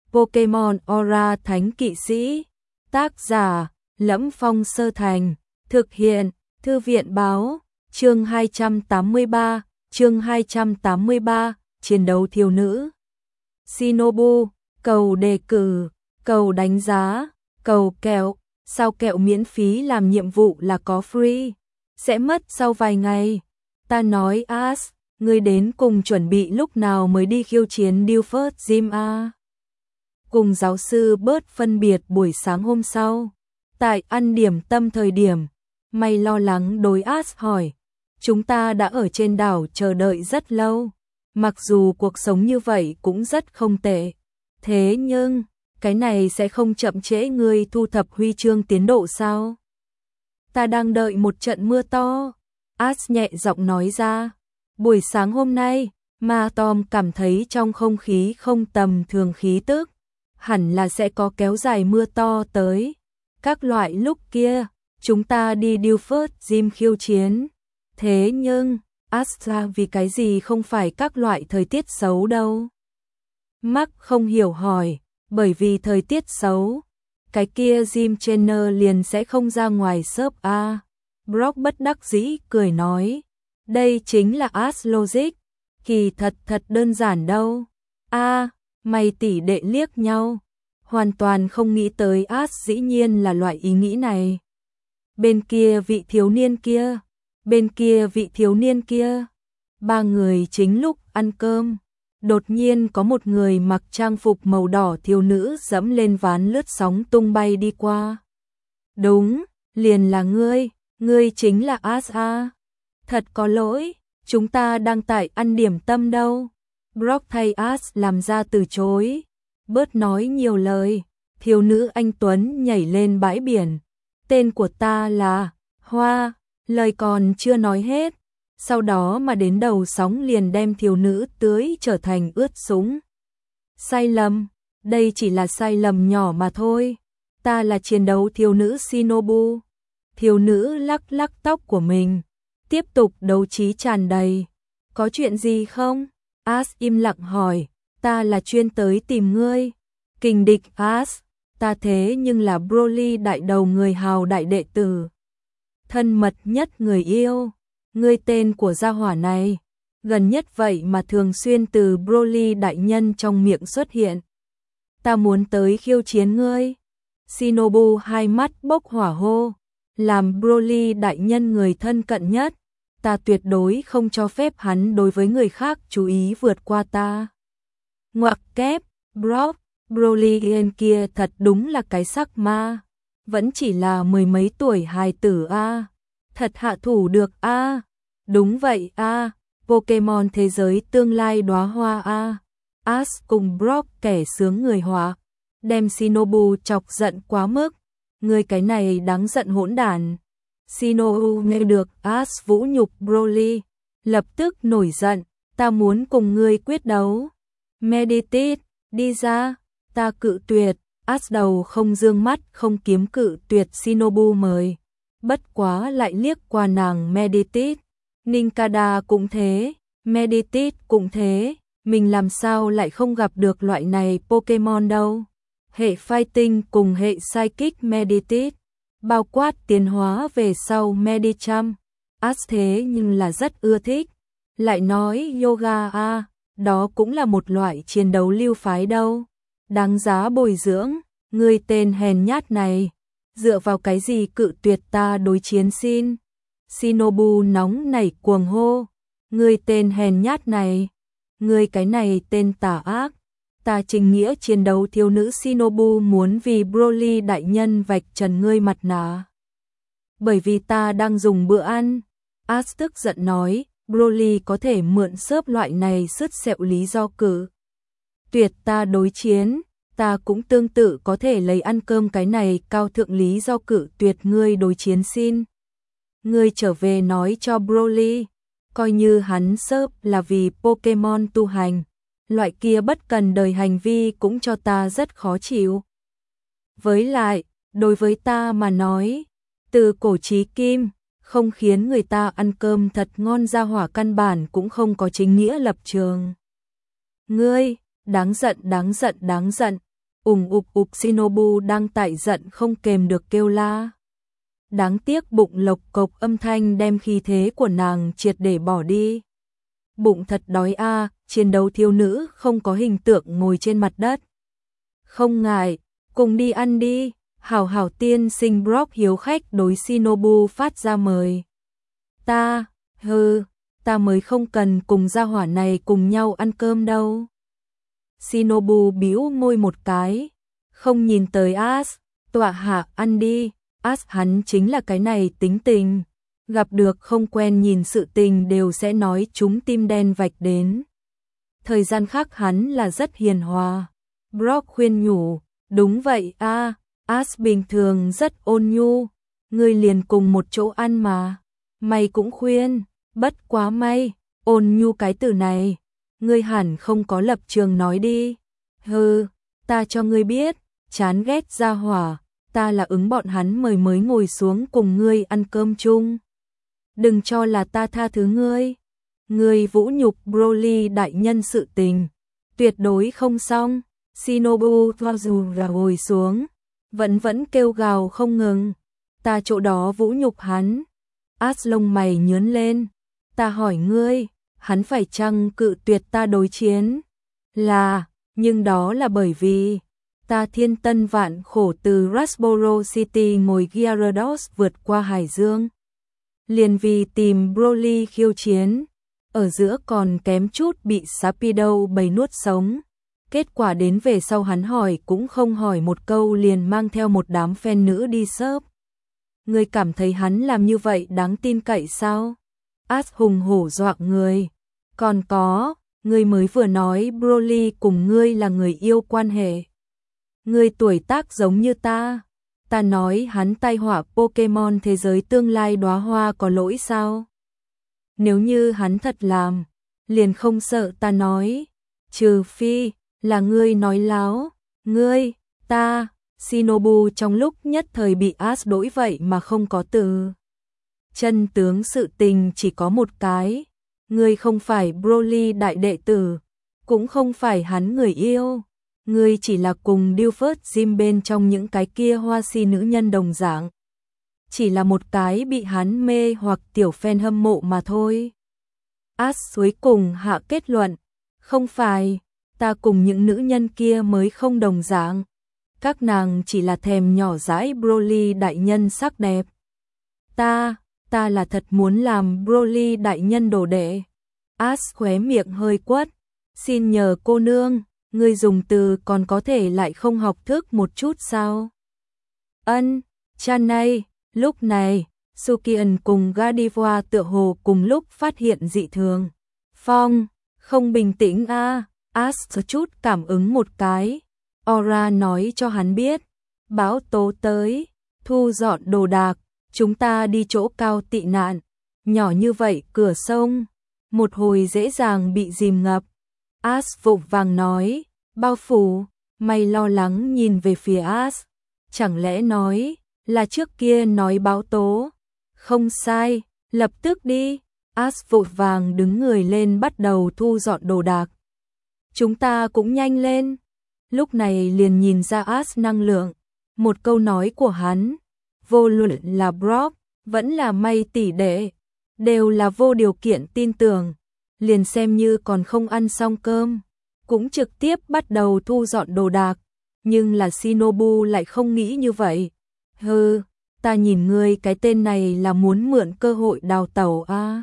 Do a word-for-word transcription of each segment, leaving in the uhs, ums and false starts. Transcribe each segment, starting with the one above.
Pokemon Aura Thánh Kỵ Sĩ. Tác giả: Lẫm Phong Sơ Thành. Thực hiện: Thư viện báo. Chương hai trăm tám mươi ba, chương hai trăm tám mươi ba, chiến đấu thiếu nữ. Shinobu, cầu đề cử, cầu đánh giá, cầu kẹo, sao kẹo miễn phí làm nhiệm vụ là có free, sẽ mất sau vài ngày. Ta nói Ash, ngươi đến cùng chuẩn bị lúc nào mới đi khiêu chiến Dilford Gym a? Cùng giáo sư Bớt phân biệt buổi sáng hôm sau. Tại ăn điểm tâm thời điểm, mày lo lắng đối Ash hỏi. Chúng ta đã ở trên đảo chờ đợi rất lâu. Mặc dù cuộc sống như vậy cũng rất không tệ. Thế nhưng, cái này sẽ không chậm trễ ngươi thu thập huy chương tiến độ sao? Ta đang đợi một trận mưa to. Ash nhẹ giọng nói ra. Buổi sáng hôm nay, Ma Tom cảm thấy trong không khí không tầm thường khí tức. Hẳn là sẽ có kéo dài mưa to tới. Các loại lúc kia, chúng ta đi Dilford Gym khiêu chiến. Thế nhưng, Astra vì cái gì không phải các loại thời tiết xấu đâu? Mark không hiểu hỏi, bởi vì thời tiết xấu, cái kia Gym Trainer liền sẽ không ra ngoài shop a. Brock bất đắc dĩ cười nói, đây chính là Ash logic, kỳ thật thật đơn giản đâu. A, mày tỷ đệ liếc nhau, hoàn toàn không nghĩ tới Ash dĩ nhiên là loại ý nghĩ này. Bên kia vị thiếu niên kia, bên kia vị thiếu niên kia, ba người chính lúc ăn cơm, đột nhiên có một người mặc trang phục màu đỏ thiếu nữ dẫm lên ván lướt sóng tung bay đi qua. Đúng, liền là ngươi, ngươi chính là Ash a. Thật có lỗi, chúng ta đang tại ăn điểm tâm đâu. Brock thay Ash làm ra từ chối. Bớt nói nhiều lời, thiếu nữ anh tuấn nhảy lên bãi biển. Tên của ta là Hoa. Lời còn chưa nói hết, sau đó mà đến đầu sóng liền đem thiếu nữ tưới trở thành ướt sũng. Sai lầm, đây chỉ là sai lầm nhỏ mà thôi. Ta là chiến đấu thiếu nữ Shinobu. Thiếu nữ lắc lắc tóc của mình, tiếp tục đấu trí tràn đầy. Có chuyện gì không? Ash im lặng hỏi. Ta là chuyên tới tìm ngươi. Kình địch Ash, ta thế nhưng là Broly đại đầu người hào đại đệ tử. Thân mật nhất người yêu, ngươi tên của gia hỏa này, gần nhất vậy mà thường xuyên từ Broly đại nhân trong miệng xuất hiện. Ta muốn tới khiêu chiến ngươi. Shinobu hai mắt bốc hỏa hô, làm Broly đại nhân người thân cận nhất, ta tuyệt đối không cho phép hắn đối với người khác chú ý vượt qua ta. Ngoặc kép, Brock, Broly yên kia thật đúng là cái sắc ma. Vẫn chỉ là mười mấy tuổi hài tử a, thật hạ thủ được a. Đúng vậy a, Pokemon thế giới tương lai đóa hoa a. Ash cùng Brock kẻ sướng người họa, đem Shinobu chọc giận quá mức. Người cái này đáng giận hỗn đản. Shinobu nghe được Ash vũ nhục Broly, lập tức nổi giận, ta muốn cùng ngươi quyết đấu. Meditate, đi ra, ta cự tuyệt. Ash đầu không dương mắt không kiếm cự tuyệt Shinobu mời. Bất quá lại liếc qua nàng Meditate. Ninkada cũng thế, Meditate cũng thế. Mình làm sao lại không gặp được loại này Pokemon đâu. Hệ Fighting cùng hệ Psychic Meditate, bao quát tiến hóa về sau Medicham. Ash thế nhưng là rất ưa thích. Lại nói yoga a, đó cũng là một loại chiến đấu lưu phái đâu. Đáng giá bồi dưỡng, ngươi tên hèn nhát này, dựa vào cái gì cự tuyệt ta đối chiến xin? Shinobu nóng nảy cuồng hô, ngươi tên hèn nhát này, ngươi cái này tên tà ác, ta trình nghĩa chiến đấu thiếu nữ Shinobu muốn vì Broly đại nhân vạch trần ngươi mặt nạ. Bởi vì ta đang dùng bữa ăn, Ash tức giận nói, Broly có thể mượn xớp loại này sứt sẹo lý do cử tuyệt ta đối chiến, ta cũng tương tự có thể lấy ăn cơm cái này cao thượng lý do cử tuyệt ngươi đối chiến xin. Ngươi trở về nói cho Broly, coi như hắn xớp là vì Pokemon tu hành, loại kia bất cần đời hành vi cũng cho ta rất khó chịu. Với lại, đối với ta mà nói, từ cổ chí kim, không khiến người ta ăn cơm thật ngon ra hỏa căn bản cũng không có chính nghĩa lập trường. Ngươi, đáng giận đáng giận đáng giận. Ùng ục ục Shinobu đang tại giận không kềm được kêu la. Đáng tiếc bụng lộc cộc âm thanh đem khí thế của nàng triệt để bỏ đi. Bụng thật đói a, à, chiến đấu thiếu nữ không có hình tượng ngồi trên mặt đất. Không ngại, cùng đi ăn đi, hảo hảo tiên sinh Brock hiếu khách đối Shinobu phát ra mời. Ta, hừ, ta mới không cần cùng gia hỏa này cùng nhau ăn cơm đâu. Shinobu bĩu môi một cái, không nhìn tới As, tọa hạ ăn đi, As hắn chính là cái này tính tình, gặp được không quen nhìn sự tình đều sẽ nói chúng tim đen vạch đến. Thời gian khác hắn là rất hiền hòa. Brock khuyên nhủ, đúng vậy a, à, As bình thường rất ôn nhu, ngươi liền cùng một chỗ ăn mà. Mày cũng khuyên, bất quá may, ôn nhu cái từ này, ngươi hẳn không có lập trường nói đi. Hừ, ta cho ngươi biết, chán ghét gia hỏa, ta là ứng bọn hắn mời mới ngồi xuống cùng ngươi ăn cơm chung. Đừng cho là ta tha thứ ngươi. Ngươi vũ nhục Broly đại nhân sự tình, tuyệt đối không xong. Shinobu dù ra ngồi xuống, vẫn vẫn kêu gào không ngừng. Ta chỗ đó vũ nhục hắn. As lông mày nhướng lên. Ta hỏi ngươi, hắn phải chăng cự tuyệt ta đối chiến? Là, nhưng đó là bởi vì ta thiên tân vạn khổ từ Rasboro City ngồi Gyarados vượt qua Hải Dương. Liền vì tìm Broly khiêu chiến, ở giữa còn kém chút bị Sharpedo bầy nuốt sống. Kết quả đến về sau hắn hỏi cũng không hỏi một câu liền mang theo một đám fan nữ đi shop. Ngươi cảm thấy hắn làm như vậy đáng tin cậy sao? As hùng hổ dọa người. Còn có, ngươi mới vừa nói Broly cùng ngươi là người yêu quan hệ. Ngươi tuổi tác giống như ta. Ta nói hắn tai họa Pokemon thế giới tương lai đóa hoa có lỗi sao? Nếu như hắn thật làm, liền không sợ ta nói. Trừ phi, là ngươi nói láo. Ngươi, ta, Shinobu trong lúc nhất thời bị As đổi vậy mà không có từ. Chân tướng sự tình chỉ có một cái. Ngươi không phải Broly đại đệ tử, cũng không phải hắn người yêu. Ngươi chỉ là cùng Dilfert Gym bên trong những cái kia hoa si nữ nhân đồng dạng. Chỉ là một cái bị hắn mê hoặc tiểu fan hâm mộ mà thôi. As cuối cùng hạ kết luận. Không phải, ta cùng những nữ nhân kia mới không đồng dạng. Các nàng chỉ là thèm nhỏ dãi Broly đại nhân sắc đẹp. Ta, ta là thật muốn làm Broly đại nhân đồ đệ. As khóe miệng hơi quất. Xin nhờ cô nương, ngươi dùng từ còn có thể lại không học thức một chút sao? Ân, Chanay, lúc này, Sukian cùng Gardevoir tựa hồ cùng lúc phát hiện dị thường. Phong, không bình tĩnh a, à. As chút cảm ứng một cái. Aura nói cho hắn biết, báo tố tới, thu dọn đồ đạc, chúng ta đi chỗ cao tị nạn. Nhỏ như vậy cửa sông, một hồi dễ dàng bị dìm ngập. As vội vàng nói, bao phủ, mày lo lắng nhìn về phía As. Chẳng lẽ nói, là trước kia nói báo tố? Không sai, lập tức đi. As vội vàng đứng người lên bắt đầu thu dọn đồ đạc. Chúng ta cũng nhanh lên. Lúc này liền nhìn ra As năng lượng. Một câu nói của hắn, vô luận là Brock, vẫn là May tỷ đệ, đều là vô điều kiện tin tưởng. Liền xem như còn không ăn xong cơm, cũng trực tiếp bắt đầu thu dọn đồ đạc. Nhưng là Shinobu lại không nghĩ như vậy. Hừ, ta nhìn ngươi cái tên này là muốn mượn cơ hội đào tẩu a. À.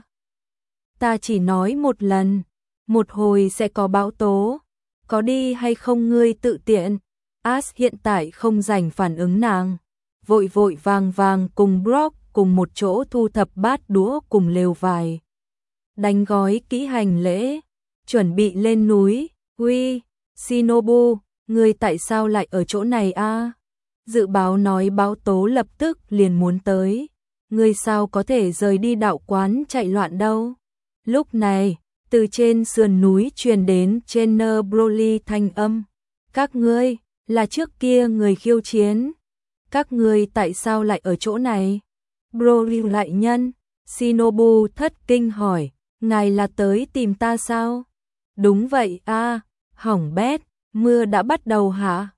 Ta chỉ nói một lần, một hồi sẽ có bão tố, có đi hay không ngươi tự tiện. As hiện tại không rảnh phản ứng nàng, vội vội vàng vàng cùng Brock cùng một chỗ thu thập bát đũa cùng lều vải. Đánh gói kỹ hành lễ, chuẩn bị lên núi. Uy, Shinobu, ngươi tại sao lại ở chỗ này a? À? Dự báo nói bão tố lập tức liền muốn tới. Ngươi sao có thể rời đi đạo quán chạy loạn đâu? Lúc này, từ trên sườn núi truyền đến Trainer Broly thanh âm. Các ngươi, là trước kia người khiêu chiến. Các ngươi tại sao lại ở chỗ này? Broly lại nhân, Shinobu thất kinh hỏi, ngài là tới tìm ta sao? Đúng vậy a, à, hỏng bét, mưa đã bắt đầu hả?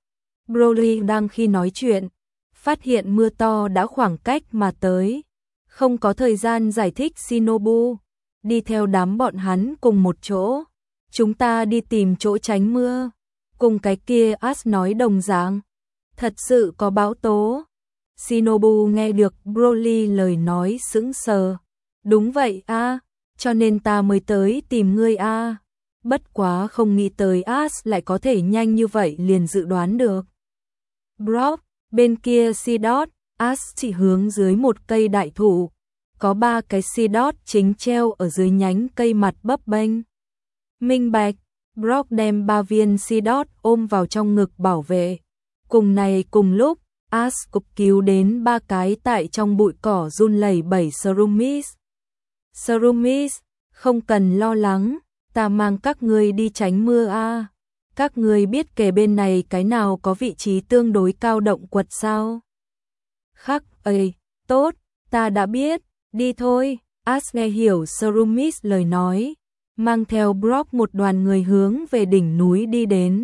Broly đang khi nói chuyện, phát hiện mưa to đã khoảng cách mà tới, không có thời gian giải thích Shinobu, đi theo đám bọn hắn cùng một chỗ. Chúng ta đi tìm chỗ tránh mưa, cùng cái kia Ash nói đồng dạng. Thật sự có bão tố. Shinobu nghe được Broly lời nói sững sờ. Đúng vậy a, cho nên ta mới tới tìm ngươi a. Bất quá không nghĩ tới Ash lại có thể nhanh như vậy liền dự đoán được. Brock, bên kia Seedot, Ash chỉ hướng dưới một cây đại thụ, có ba cái Seedot chính treo ở dưới nhánh cây mặt bấp bênh. Minh bạch, Brock đem ba viên Seedot ôm vào trong ngực bảo vệ. Cùng này cùng lúc, Ash cục cứu đến ba cái tại trong bụi cỏ run lẩy bẩy Shroomies. Shroomies, không cần lo lắng, ta mang các ngươi đi tránh mưa a. Các ngươi biết kề bên này cái nào có vị trí tương đối cao động quật sao? Khắc, ơi, tốt, ta đã biết, đi thôi. Ash nghe hiểu Shroomies lời nói, mang theo Brock một đoàn người hướng về đỉnh núi đi đến.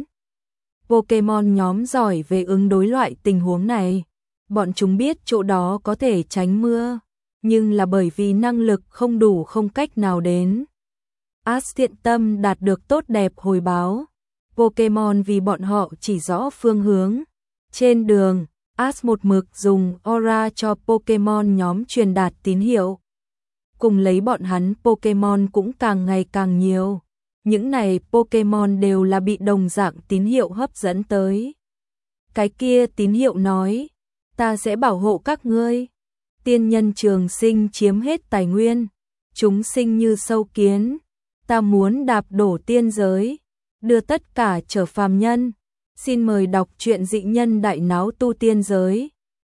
Pokemon nhóm giỏi về ứng đối loại tình huống này. Bọn chúng biết chỗ đó có thể tránh mưa, nhưng là bởi vì năng lực không đủ không cách nào đến. Ash thiện tâm đạt được tốt đẹp hồi báo. Pokemon vì bọn họ chỉ rõ phương hướng. Trên đường, Ash một mực dùng aura cho Pokemon nhóm truyền đạt tín hiệu. Cùng lấy bọn hắn Pokemon cũng càng ngày càng nhiều. Những này Pokemon đều là bị đồng dạng tín hiệu hấp dẫn tới. Cái kia tín hiệu nói, ta sẽ bảo hộ các ngươi. Tiên nhân trường sinh chiếm hết tài nguyên, chúng sinh như sâu kiến. Ta muốn đạp đổ tiên giới, đưa tất cả trở phàm nhân. Xin mời đọc truyện Dị Nhân Đại Náo Tu Tiên Giới.